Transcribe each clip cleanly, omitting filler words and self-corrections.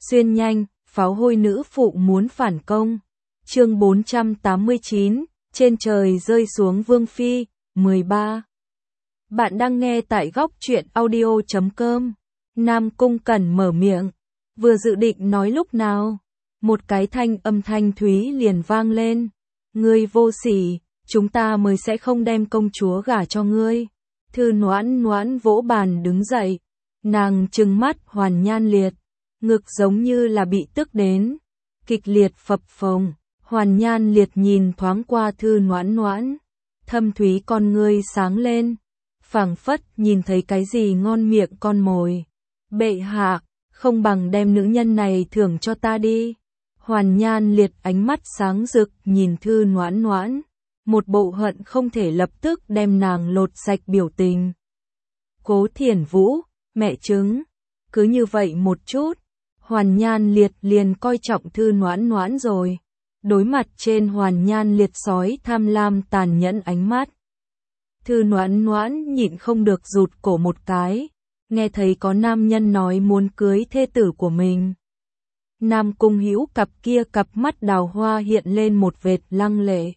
Xuyên nhanh, pháo hôi nữ phụ muốn phản công. Chương 489, trên trời rơi xuống vương phi, 13. Bạn đang nghe tại góc truyện audio.com. Nam Cung Cẩn mở miệng, vừa dự định nói lúc nào, một cái âm thanh thúy liền vang lên. Ngươi vô sỉ, chúng ta mới sẽ không đem công chúa gả cho ngươi. Thư Noãn Noãn vỗ bàn đứng dậy, nàng trừng mắt Hoàn Nhan Liệt, ngực giống như là bị tức đến, kịch liệt phập phồng. Hoàn Nhan Liệt nhìn thoáng qua Thư Noãn Noãn, thâm thúy con ngươi sáng lên, phảng phất nhìn thấy cái gì ngon miệng con mồi. Bệ hạ, không bằng đem nữ nhân này thưởng cho ta đi. Hoàn Nhan Liệt ánh mắt sáng rực nhìn Thư Noãn Noãn, một bộ hận không thể lập tức đem nàng lột sạch biểu tình. Cố Thiển Vũ, mẹ chứng, cứ như vậy một chút, Hoàn Nhan Liệt liền coi trọng Thư Noãn Noãn rồi. Đối mặt trên Hoàn Nhan Liệt sói tham lam tàn nhẫn ánh mắt, Thư Noãn Noãn nhịn không được rụt cổ một cái, nghe thấy có nam nhân nói muốn cưới thê tử của mình. Nam Cung Hữu cặp mắt đào hoa hiện lên một vệt lăng lệ.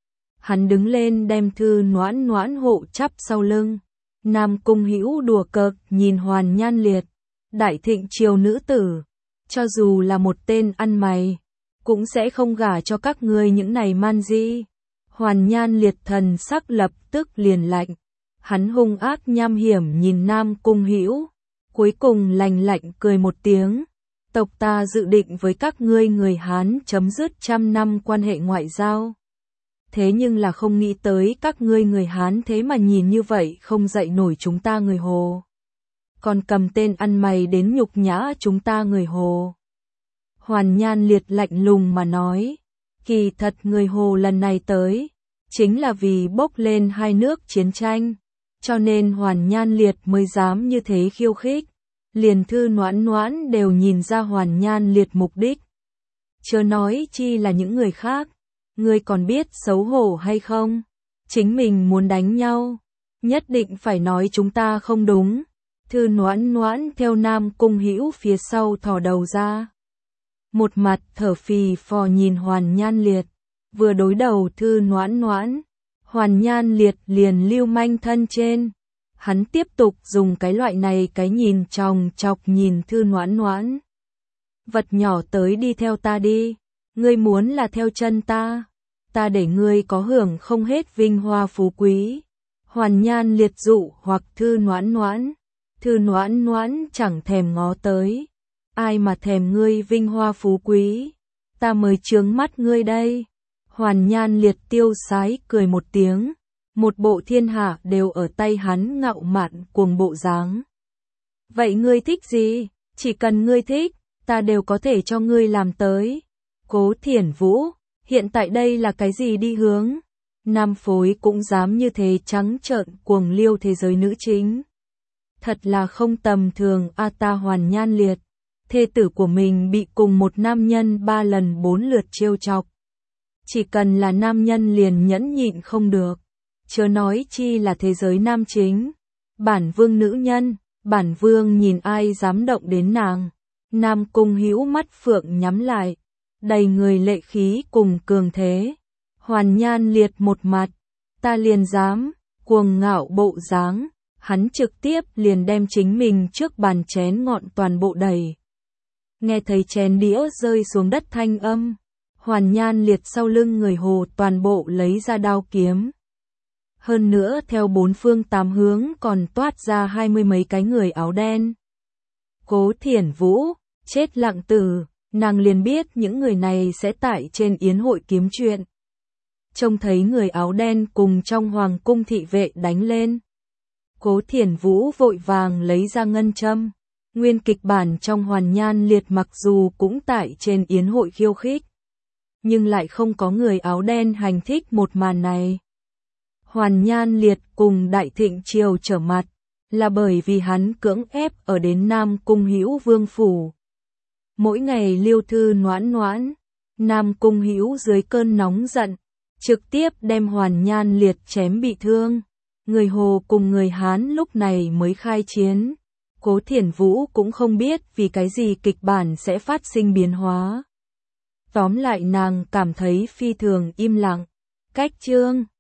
Hắn đứng lên đem Thư Noãn Noãn hộ chắp sau lưng. Nam Cung Hữu đùa cợt nhìn Hoàn Nhan Liệt, đại thịnh triều nữ tử, cho dù là một tên ăn mày, cũng sẽ không gả cho các ngươi những này man di. Hoàn Nhan Liệt thần sắc lập tức liền lạnh, hắn hung ác nham hiểm nhìn Nam Cung Hữu, cuối cùng lạnh lạnh cười một tiếng. Tộc ta dự định với các ngươi người Hán chấm dứt 100 năm quan hệ ngoại giao. Thế nhưng là không nghĩ tới các ngươi người Hán thế mà nhìn như vậy không dậy nổi chúng ta người Hồ. Còn cầm tên ăn mày đến nhục nhã chúng ta người Hồ. Hoàn Nhan Liệt lạnh lùng mà nói, kỳ thật người Hồ lần này tới, chính là vì bốc lên hai nước chiến tranh, cho nên Hoàn Nhan Liệt mới dám như thế khiêu khích. Liền Thư Noãn Noãn đều nhìn ra Hoàn Nhan Liệt mục đích. Chớ nói chi là những người khác, ngươi còn biết xấu hổ hay không? Chính mình muốn đánh nhau, nhất định phải nói chúng ta không đúng. Thư Noãn Noãn theo Nam Cung Hữu phía sau thò đầu ra, một mặt thở phì phò nhìn Hoàn Nhan Liệt. Vừa đối đầu Thư Noãn Noãn, Hoàn Nhan Liệt liền lưu manh thân trên. Hắn tiếp tục dùng cái loại này cái nhìn chòng chọc nhìn Thư Noãn Noãn. Vật nhỏ tới đi theo ta đi, ngươi muốn là theo chân ta để ngươi có hưởng không hết vinh hoa phú quý. Hoàn Nhan Liệt dụ hoặc Thư Noãn Noãn. Thư Noãn Noãn chẳng thèm ngó tới. Ai mà thèm ngươi vinh hoa phú quý, ta mới chướng mắt ngươi đây. Hoàn Nhan Liệt tiêu sái cười một tiếng, một bộ thiên hạ đều ở tay hắn ngạo mạn cuồng bộ dáng. Vậy ngươi thích gì? Chỉ cần ngươi thích, ta đều có thể cho ngươi làm tới. Cố Thiển Vũ, hiện tại đây là cái gì đi hướng? Nam phối cũng dám như thế trắng trợn cuồng liêu thế giới nữ chính. Thật là không tầm thường a. Ta Hoàn Nhan Liệt, thê tử của mình bị cùng một nam nhân 3 lần 4 lượt trêu chọc. Chỉ cần là nam nhân liền nhẫn nhịn không được. Chớ nói chi là thế giới nam chính. Bản vương nữ nhân, bản vương nhìn ai dám động đến nàng. Nam Cung Hữu mắt phượng nhắm lại, đầy người lệ khí cùng cường thế. Hoàn Nhan Liệt một mặt, ta liền dám, cuồng ngạo bộ dáng, hắn trực tiếp liền đem chính mình trước bàn chén ngọn toàn bộ đầy. Nghe thấy chén đĩa rơi xuống đất thanh âm, Hoàn Nhan Liệt sau lưng người Hồ toàn bộ lấy ra đao kiếm. Hơn nữa theo bốn phương tám hướng còn toát ra 20 mấy cái người áo đen. Cố Thiển Vũ, chết lặng tử, nàng liền biết những người này sẽ tại trên yến hội kiếm chuyện. Trông thấy người áo đen cùng trong hoàng cung thị vệ đánh lên, Cố Thiển Vũ vội vàng lấy ra ngân châm. Nguyên kịch bản trong Hoàn Nhan Liệt mặc dù cũng tại trên yến hội khiêu khích, nhưng lại không có người áo đen hành thích một màn này. Hoàn Nhan Liệt cùng Đại Thịnh triều trở mặt, là bởi vì hắn cưỡng ép ở đến Nam Cung Hữu vương phủ. Mỗi ngày liêu Thư Noãn Noãn, Nam Cung Hữu dưới cơn nóng giận, trực tiếp đem Hoàn Nhan Liệt chém bị thương. Người Hồ cùng người Hán lúc này mới khai chiến. Cố Thiển Vũ cũng không biết vì cái gì kịch bản sẽ phát sinh biến hóa. Tóm lại nàng cảm thấy phi thường im lặng. Cách chương